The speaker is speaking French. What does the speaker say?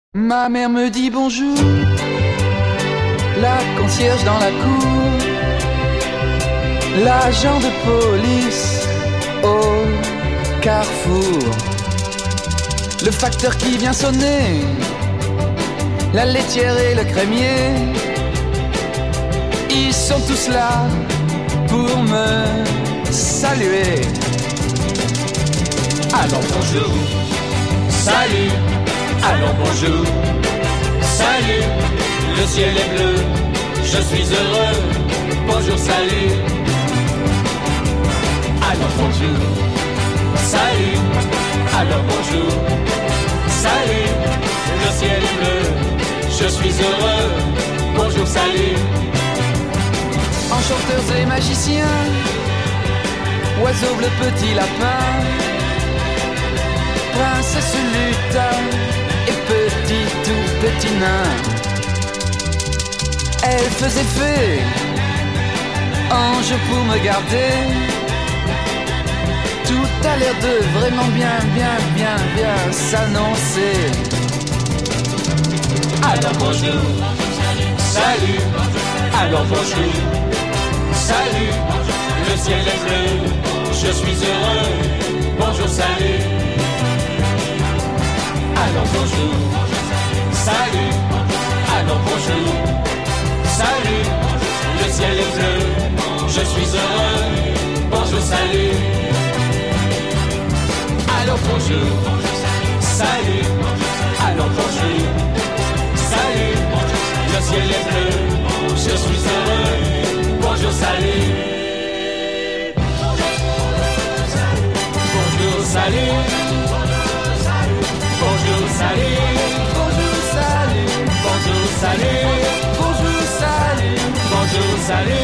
Ma mère me dit bonjour, la concierge dans la cour, l'agent de police au carrefour, le facteur qui vient sonner, la laitière et le crémier. Ils sont tous là pour me saluer. Alors bonjour, salut, alors bonjour, salut, le ciel est bleu, je suis heureux, bonjour, salut. Alors bonjour, salut, alors bonjour, salut, le ciel est bleu, je suis heureux, bonjour, salut. Enchanteurs et magiciens, oiseaux bleus, petits lapins, princesse lutin et petit tout petit nain. Elle faisait fée, ange pour me garder. Tout a l'air de vraiment bien s'annoncer. Alors bonjour, salut, alors bonjour, salut, le ciel est bleu, je suis heureux, bonjour, salut. Alors bonjour, salut, alors bonjour, salut, le ciel est bleu, je suis heureux, bonjour, salut. Alors bonjour, salut, alors bonjour, salut, le ciel est bleu, je suis heureux, bonjour, salut. Bonjour, salut. Bonjour, salut. Bonjour, salut. Bonjour, salut. Bonjour, salut. Bonjour, salut.